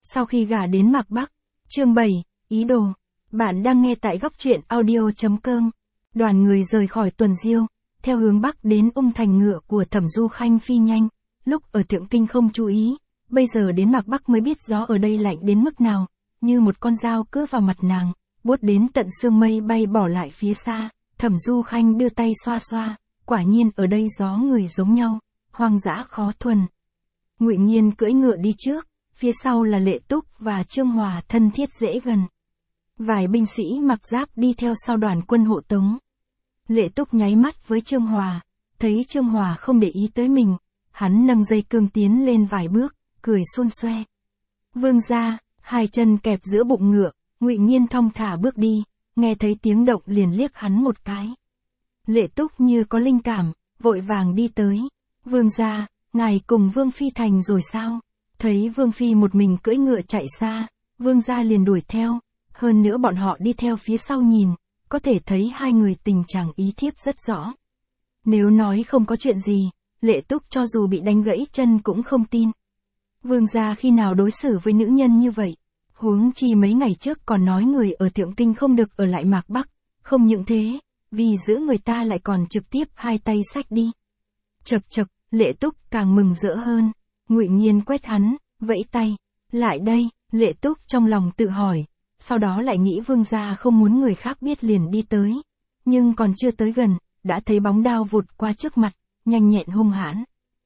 Sau khi gả đến Mạc Bắc, chương 7, ý đồ. Bạn đang nghe tại góc truyện audio.com. Đoàn người rời khỏi Tuần Diêu, theo hướng Bắc đến Thành ngựa của Thẩm Du Khanh phi nhanh. Lúc ở Thượng Kinh không chú ý, bây giờ đến Mạc Bắc mới biết gió ở đây lạnh đến mức nào, như một con dao cứa vào mặt nàng, buốt đến tận xương mây bay bỏ lại phía xa. Thẩm Du Khanh đưa tay xoa xoa, quả nhiên ở đây gió người giống nhau, hoang dã khó thuần. Ngụy Nghiên cưỡi ngựa đi trước, phía sau là Lệ Túc và Trương Hòa thân thiết dễ gần. Vài binh sĩ mặc giáp đi theo sau đoàn quân hộ tống. Lệ Túc nháy mắt với Trương Hòa, thấy Trương Hòa không để ý tới mình, hắn nâng dây cương tiến lên vài bước, cười xôn xoe. Vương gia, hai chân kẹp giữa bụng ngựa, Ngụy Nghiên thong thả bước đi, nghe thấy tiếng động liền liếc hắn một cái. Lệ Túc như có linh cảm, vội vàng đi tới. Vương gia, ngài cùng Vương Phi thành rồi sao? Thấy Vương Phi một mình cưỡi ngựa chạy xa, Vương gia liền đuổi theo, hơn nữa bọn họ đi theo phía sau nhìn, có thể thấy hai người tình trạng ý thiếp rất rõ. Nếu nói không có chuyện gì, Lệ Túc cho dù bị đánh gãy chân cũng không tin. Vương gia khi nào đối xử với nữ nhân như vậy? Huống chi mấy ngày trước còn nói người ở Thượng Kinh không được ở lại Mạc Bắc, không những thế, vì giữ người ta lại còn trực tiếp hai tay xách đi. Chậc chậc, Lệ Túc càng mừng rỡ hơn. Ngụy Nghiên quét hắn, vẫy tay, lại đây. Lệ Túc trong lòng tự hỏi, sau đó lại nghĩ vương gia không muốn người khác biết liền đi tới, nhưng còn chưa tới gần, đã thấy bóng đao vụt qua trước mặt, nhanh nhẹn hung hãn.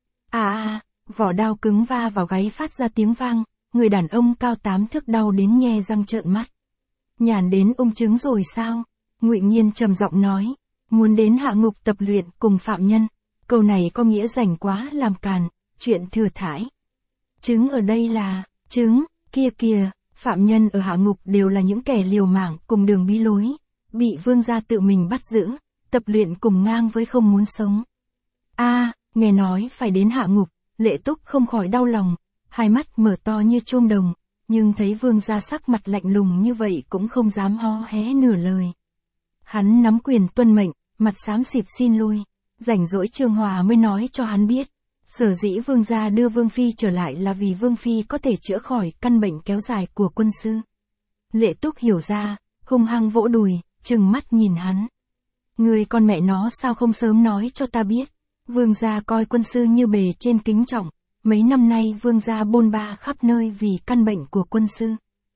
Vỏ đao cứng va vào gáy phát ra tiếng vang, người đàn ông cao 8 thước đau đến nhe răng trợn mắt. Nhàn đến ung chứng rồi sao? Ngụy Nghiên trầm giọng nói, muốn đến hạ ngục tập luyện cùng phạm nhân. Câu này có nghĩa rảnh quá làm càn, chuyện thừa thãi. Chứng ở đây là, chứng, kia kìa, phạm nhân ở hạ ngục đều là những kẻ liều mạng cùng đường bí lối, bị vương gia tự mình bắt giữ, tập luyện cùng ngang với không muốn sống. Nghe nói phải đến hạ ngục, Lệ Túc không khỏi đau lòng, hai mắt mở to như chuông đồng, nhưng thấy vương gia sắc mặt lạnh lùng như vậy cũng không dám hó hé nửa lời. Hắn nắm quyền tuân mệnh, mặt xám xịt xin lui. Rảnh rỗi Trương Hòa mới nói cho hắn biết, sở dĩ vương gia đưa Vương Phi trở lại là vì Vương Phi có thể chữa khỏi căn bệnh kéo dài của quân sư. Lệ Túc hiểu ra, hung hăng vỗ đùi, trừng mắt nhìn hắn. Người con mẹ nó sao không sớm nói cho ta biết, vương gia coi quân sư như bề trên kính trọng, mấy năm nay vương gia bôn ba khắp nơi vì căn bệnh của quân sư.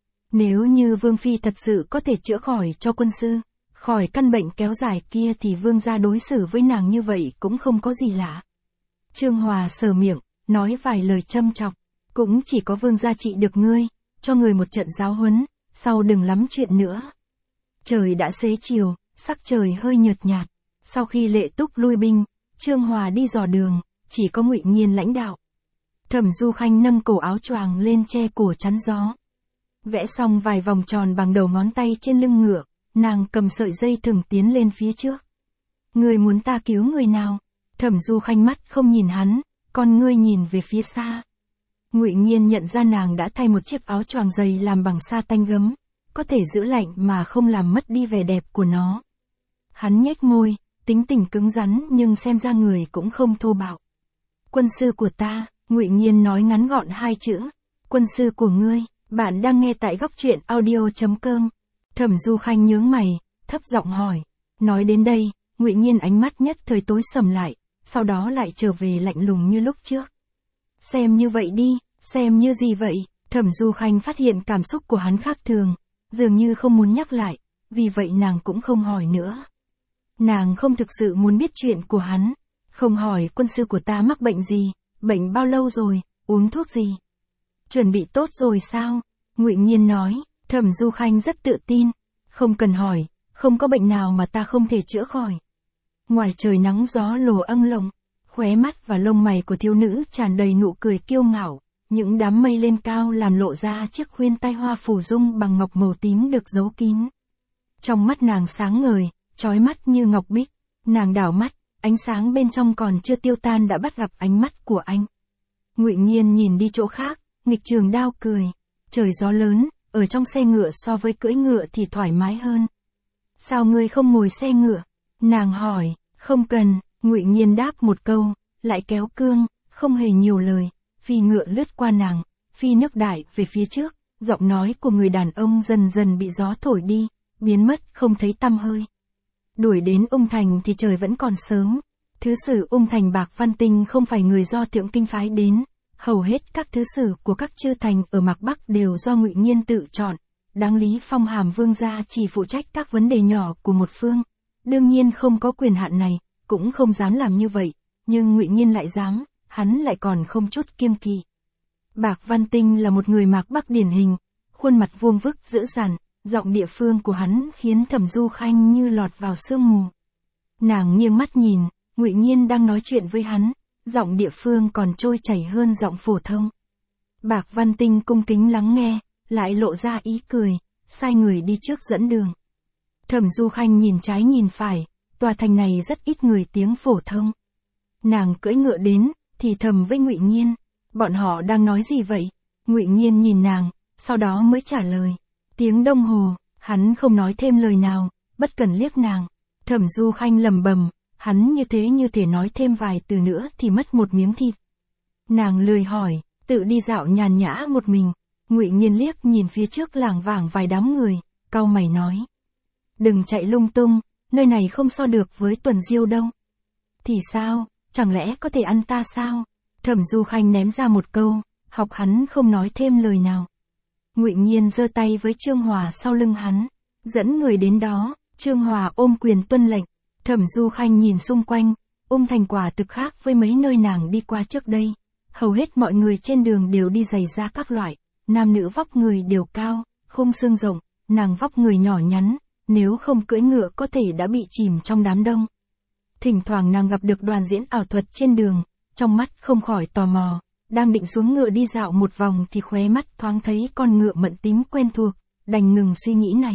Nếu như Vương Phi thật sự có thể chữa khỏi cho quân sư, khỏi căn bệnh kéo dài kia thì vương gia đối xử với nàng như vậy cũng không có gì lạ. Trương Hòa sờ miệng, nói vài lời châm chọc, cũng chỉ có vương gia trị được ngươi, cho người một trận giáo huấn, sau đừng lắm chuyện nữa. Trời đã xế chiều, sắc trời hơi nhợt nhạt, sau khi Lệ Túc lui binh, Trương Hòa đi dò đường, chỉ có Ngụy Nghiên lãnh đạo. Thẩm Du Khanh nâng cổ áo choàng lên che cổ chắn gió. Vẽ xong vài vòng tròn bằng đầu ngón tay trên lưng ngựa, nàng cầm sợi dây thừng tiến lên phía trước. Người muốn ta cứu người nào? Thẩm Du Khanh mắt không nhìn hắn, con ngươi nhìn về phía xa. Ngụy Nghiên nhận ra nàng đã thay một chiếc áo choàng dày làm bằng sa tanh gấm, có thể giữ lạnh mà không làm mất đi vẻ đẹp của nó. Hắn nhếch môi, tính tình cứng rắn nhưng xem ra người cũng không thô bạo. Quân sư của ta, Ngụy Nghiên nói ngắn gọn hai chữ. Quân sư của ngươi, bạn đang nghe tại góc truyện audio.com. Thẩm Du Khanh nhướng mày, thấp giọng hỏi. Nói đến đây, Ngụy Nghiên ánh mắt nhất thời tối sầm lại, sau đó lại trở về lạnh lùng như lúc trước. Xem như vậy đi, xem như gì vậy? Thẩm Du Khanh phát hiện cảm xúc của hắn khác thường, dường như không muốn nhắc lại, vì vậy nàng cũng không hỏi nữa. Nàng không thực sự muốn biết chuyện của hắn, không hỏi quân sư của ta mắc bệnh gì, bệnh bao lâu rồi, uống thuốc gì. Chuẩn bị tốt rồi sao? Ngụy Nghiên nói. Thẩm Du Khanh rất tự tin, không cần hỏi, không có bệnh nào mà ta không thể chữa khỏi. Ngoài trời nắng gió lồ âng lộng, khóe mắt và lông mày của thiếu nữ tràn đầy nụ cười kiêu ngạo, những đám mây lên cao làm lộ ra chiếc khuyên tai hoa phủ dung bằng ngọc màu tím được giấu kín. Trong mắt nàng sáng ngời, chói mắt như ngọc bích, nàng đảo mắt, ánh sáng bên trong còn chưa tiêu tan đã bắt gặp ánh mắt của anh. Ngụy Nghiên nhìn đi chỗ khác, nghịch trường đao cười, trời gió lớn. Ở trong xe ngựa so với cưỡi ngựa thì thoải mái hơn. Sao ngươi không ngồi xe ngựa? Nàng hỏi. Không cần. Ngụy Nghiên đáp một câu, lại kéo cương, không hề nhiều lời. Phi ngựa lướt qua nàng, phi nước đại về phía trước, giọng nói của người đàn ông dần dần bị gió thổi đi, biến mất không thấy tăm hơi. Đuổi đến Ung Thành thì trời vẫn còn sớm. Thứ sử Ung Thành Bạc Văn Tinh không phải người do Thượng Kinh phái đến, hầu hết các thứ sử của các chư thành ở Mạc Bắc đều do Ngụy Nghiên tự chọn. Đáng lý phong hàm vương gia chỉ phụ trách các vấn đề nhỏ của một phương, đương nhiên không có quyền hạn này, cũng không dám làm như vậy, nhưng Ngụy Nghiên lại dám, hắn lại còn không chút kiêng kỵ. Bạc Văn Tinh là một người Mạc Bắc điển hình, khuôn mặt vuông vức dữ dằn, giọng địa phương của hắn khiến Thẩm Du Khanh như lọt vào sương mù. Nàng nghiêng mắt nhìn, Ngụy Nghiên đang nói chuyện với hắn, giọng địa phương còn trôi chảy hơn giọng phổ thông. Bạc Văn Tinh cung kính lắng nghe, lại lộ ra ý cười, sai người đi trước dẫn đường. Thẩm Du Khanh nhìn trái nhìn phải, tòa thành này rất ít người tiếng phổ thông. Nàng cưỡi ngựa đến, thì thầm với Ngụy Nghiên, bọn họ đang nói gì vậy? Ngụy Nghiên nhìn nàng, sau đó mới trả lời, tiếng đồng hồ. Hắn không nói thêm lời nào, bất cần liếc nàng. Thẩm Du Khanh lẩm bẩm, hắn như thế như thể nói thêm vài từ nữa thì mất một miếng thịt. Nàng lười hỏi, tự đi dạo nhàn nhã một mình. Ngụy Nghiên liếc nhìn phía trước lảng vảng vài đám người, cau mày nói, đừng chạy lung tung, nơi này không so được với Tuần Diêu đâu. Thì sao, chẳng lẽ có thể ăn ta sao? Thẩm Du Khanh ném ra một câu, học hắn không nói thêm lời nào. Ngụy Nghiên giơ tay với Trương Hòa sau lưng hắn, dẫn người đến đó. Trương Hòa ôm quyền tuân lệnh. Thẩm Du Khanh nhìn xung quanh, Ung Thành quả thực khác với mấy nơi nàng đi qua trước đây. Hầu hết mọi người trên đường đều đi giày da các loại, nam nữ vóc người đều cao, khung xương rộng, nàng vóc người nhỏ nhắn, nếu không cưỡi ngựa có thể đã bị chìm trong đám đông. Thỉnh thoảng nàng gặp được đoàn diễn ảo thuật trên đường, trong mắt không khỏi tò mò, đang định xuống ngựa đi dạo một vòng thì khóe mắt thoáng thấy con ngựa mận tím quen thuộc, đành ngừng suy nghĩ này.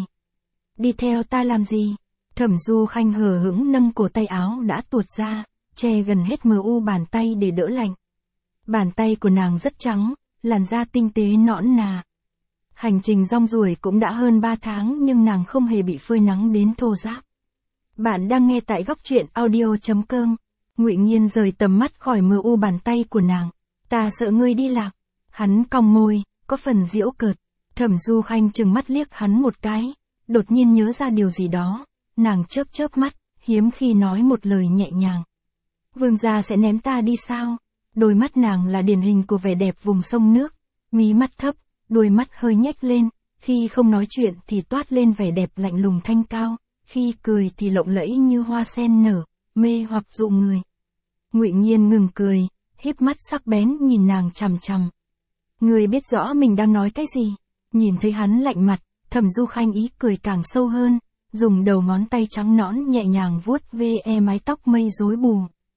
Đi theo ta làm gì? Thẩm Du Khanh hờ hững nâng cổ tay áo đã tuột ra, che gần hết mu bàn tay để đỡ lạnh. Bàn tay của nàng rất trắng, làn da tinh tế nõn nà. Hành trình rong ruổi cũng đã hơn 3 tháng nhưng nàng không hề bị phơi nắng đến thô ráp. Bạn đang nghe tại góc truyện audio.com. Ngụy Nghiên rời tầm mắt khỏi mu bàn tay của nàng. Ta sợ ngươi đi lạc. Hắn cong môi, có phần giễu cợt. Thẩm Du Khanh trừng mắt liếc hắn một cái, đột nhiên nhớ ra điều gì đó. Nàng chớp chớp mắt, hiếm khi nói một lời nhẹ nhàng. Vương gia sẽ ném ta đi sao? Đôi mắt nàng là điển hình của vẻ đẹp vùng sông nước, mí mắt thấp, đôi mắt hơi nhếch lên, khi không nói chuyện thì toát lên vẻ đẹp lạnh lùng thanh cao, khi cười thì lộng lẫy như hoa sen nở, mê hoặc dụ người. Ngụy Nghiên ngừng cười, híp mắt sắc bén nhìn nàng chằm chằm. Ngươi biết rõ mình đang nói cái gì? Nhìn thấy hắn lạnh mặt, Thẩm Du Khanh ý cười càng sâu hơn, dùng đầu ngón tay trắng nõn nhẹ nhàng vuốt ve mái tóc mây rối bù.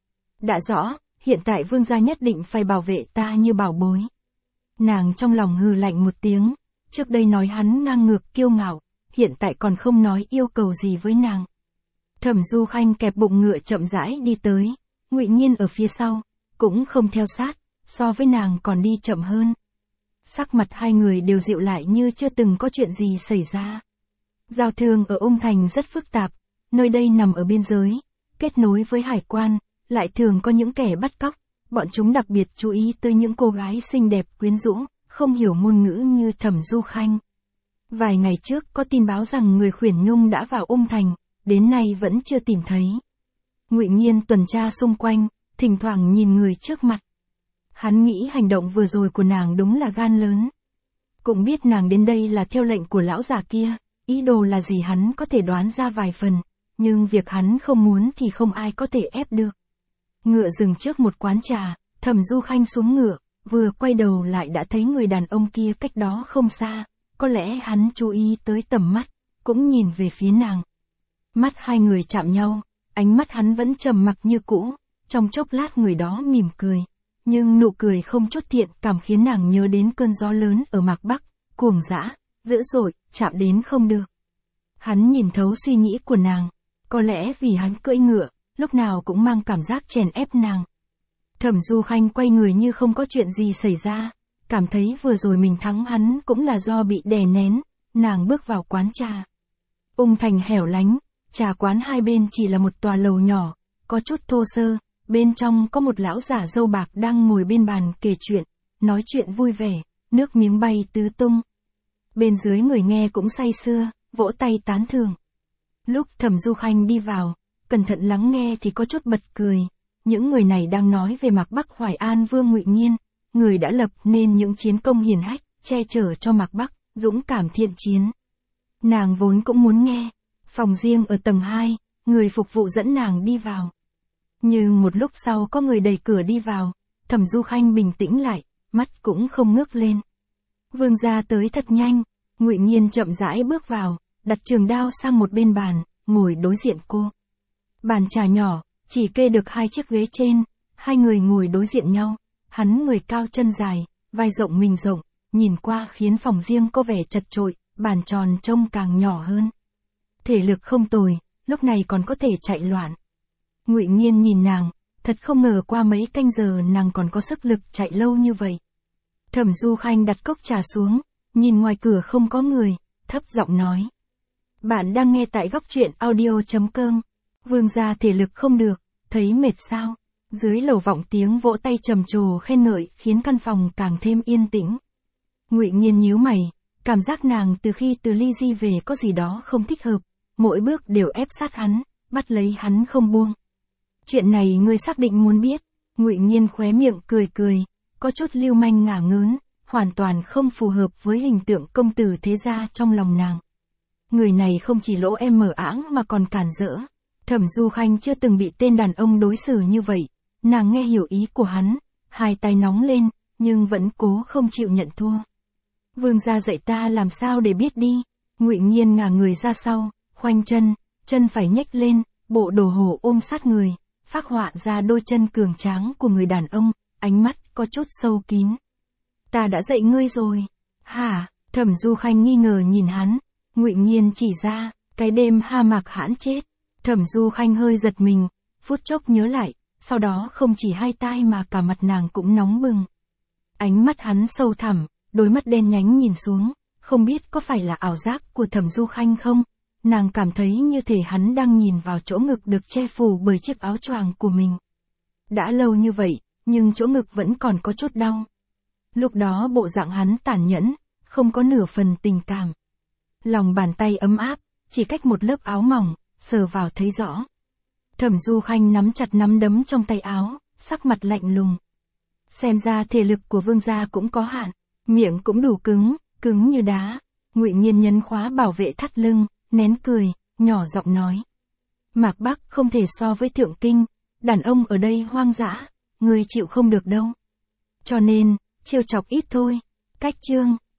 Đã rõ, hiện tại vương gia nhất định phải bảo vệ ta như bảo bối. Nàng trong lòng hừ lạnh một tiếng, trước đây nói hắn ngang ngược kiêu ngạo, hiện tại còn không nói yêu cầu gì với nàng. Thẩm Du Khanh kẹp bụng ngựa chậm rãi đi tới, Ngụy Nghiên ở phía sau, cũng không theo sát, so với nàng còn đi chậm hơn. Sắc mặt hai người đều dịu lại như chưa từng có chuyện gì xảy ra. Giao thương ở Ung Thành rất phức tạp, nơi đây nằm ở biên giới, kết nối với hải quan, lại thường có những kẻ bắt cóc, bọn chúng đặc biệt chú ý tới những cô gái xinh đẹp quyến rũ, không hiểu ngôn ngữ như Thẩm Du Khanh. Vài ngày trước có tin báo rằng người khuyển nhung đã vào Ung Thành, đến nay vẫn chưa tìm thấy. Ngụy Nghiên tuần tra xung quanh, thỉnh thoảng nhìn người trước mặt. Hắn nghĩ hành động vừa rồi của nàng đúng là gan lớn. Cũng biết nàng đến đây là theo lệnh của lão già kia, ý đồ là gì hắn có thể đoán ra vài phần, nhưng việc hắn không muốn thì không ai có thể ép được. Ngựa dừng trước một quán trà, Thẩm Du Khanh xuống ngựa, vừa quay đầu lại đã thấy người đàn ông kia cách đó không xa, có lẽ hắn chú ý tới tầm mắt, cũng nhìn về phía nàng. Mắt hai người chạm nhau, ánh mắt hắn vẫn trầm mặc như cũ, trong chốc lát người đó mỉm cười, nhưng nụ cười không chút thiện cảm khiến nàng nhớ đến cơn gió lớn ở Mạc Bắc, cuồng dã, dữ dội, chạm đến không được. Hắn nhìn thấu suy nghĩ của nàng, có lẽ vì hắn cưỡi ngựa, lúc nào cũng mang cảm giác chèn ép nàng. Thẩm Du Khanh quay người như không có chuyện gì xảy ra, cảm thấy vừa rồi mình thắng hắn cũng là do bị đè nén, nàng bước vào quán trà. Ung Thành hẻo lánh, trà quán hai bên chỉ là một tòa lầu nhỏ, có chút thô sơ, bên trong có một lão giả râu bạc đang ngồi bên bàn kể chuyện, nói chuyện vui vẻ, nước miếng bay tứ tung. Bên dưới người nghe cũng say sưa, vỗ tay tán thưởng. Lúc Thẩm Du Khanh đi vào, cẩn thận lắng nghe thì có chút bật cười. Những người này đang nói về Mạc Bắc Hoài An Vương Ngụy Nghiên, người đã lập nên những chiến công hiển hách, che chở cho Mạc Bắc, dũng cảm thiện chiến. Nàng vốn cũng muốn nghe. Phòng riêng ở tầng 2, người phục vụ dẫn nàng đi vào. Nhưng một lúc sau có người đẩy cửa đi vào, Thẩm Du Khanh bình tĩnh lại, mắt cũng không ngước lên. Vương gia tới thật nhanh, Ngụy Nghiên chậm rãi bước vào, đặt trường đao sang một bên bàn, ngồi đối diện cô. Bàn trà nhỏ, chỉ kê được 2 chiếc ghế trên, 2 người ngồi đối diện nhau, hắn người cao chân dài, vai rộng mình rộng, nhìn qua khiến phòng riêng có vẻ chật chội, bàn tròn trông càng nhỏ hơn. Thể lực không tồi, lúc này còn có thể chạy loạn. Ngụy Nghiên nhìn nàng, thật không ngờ qua mấy canh giờ nàng còn có sức lực chạy lâu như vậy. Thẩm Du Khanh đặt cốc trà xuống, nhìn ngoài cửa không có người, thấp giọng nói. Bạn đang nghe tại góc truyện audio.com. Vương gia thể lực không được, thấy mệt sao? Dưới lầu vọng tiếng vỗ tay trầm trồ khen ngợi khiến căn phòng càng thêm yên tĩnh. Ngụy Nghiên nhíu mày, cảm giác nàng từ khi từ Ly Di về có gì đó không thích hợp, mỗi bước đều ép sát hắn, bắt lấy hắn không buông. Chuyện này ngươi xác định muốn biết? Ngụy Nghiên khóe miệng cười cười, có chút lưu manh ngả ngớn, hoàn toàn không phù hợp với hình tượng công tử thế gia trong lòng nàng. Người này không chỉ lỗ em mở áng mà còn cản rỡ. Thẩm Du Khanh chưa từng bị tên đàn ông đối xử như vậy, nàng nghe hiểu ý của hắn, hai tay nóng lên, nhưng vẫn cố không chịu nhận thua. Vương gia dạy ta làm sao để biết đi. Ngụy Nghiên ngả người ra sau, khoanh chân phải nhếch lên, bộ đồ hổ ôm sát người, phác họa ra đôi chân cường tráng của người đàn ông, ánh mắt có chút sâu kín. Ta đã dạy ngươi rồi. Hả? Thẩm Du Khanh nghi ngờ nhìn hắn. Ngụy Nghiên chỉ ra, cái đêm Ha Mạc hãn chết. Thẩm Du Khanh hơi giật mình, phút chốc nhớ lại, sau đó không chỉ hai tai mà cả mặt nàng cũng nóng bừng. Ánh mắt hắn sâu thẳm, đôi mắt đen nhánh nhìn xuống, không biết có phải là ảo giác của Thẩm Du Khanh không? Nàng cảm thấy như thể hắn đang nhìn vào chỗ ngực được che phủ bởi chiếc áo choàng của mình. Đã lâu như vậy, nhưng chỗ ngực vẫn còn có chút đau. Lúc đó bộ dạng hắn tàn nhẫn, không có nửa phần tình cảm. Lòng bàn tay ấm áp, chỉ cách một lớp áo mỏng, sờ vào thấy rõ. Thẩm Du Khanh nắm chặt nắm đấm trong tay áo, sắc mặt lạnh lùng. Xem ra thể lực của vương gia cũng có hạn, miệng cũng đủ cứng như đá. Ngụy Nghiên nhấn khóa bảo vệ thắt lưng, nén cười, nhỏ giọng nói. Mạc Bắc không thể so với Thượng Kinh, đàn ông ở đây hoang dã, ngươi chịu không được đâu. Cho nên, trêu chọc ít thôi. Cách chương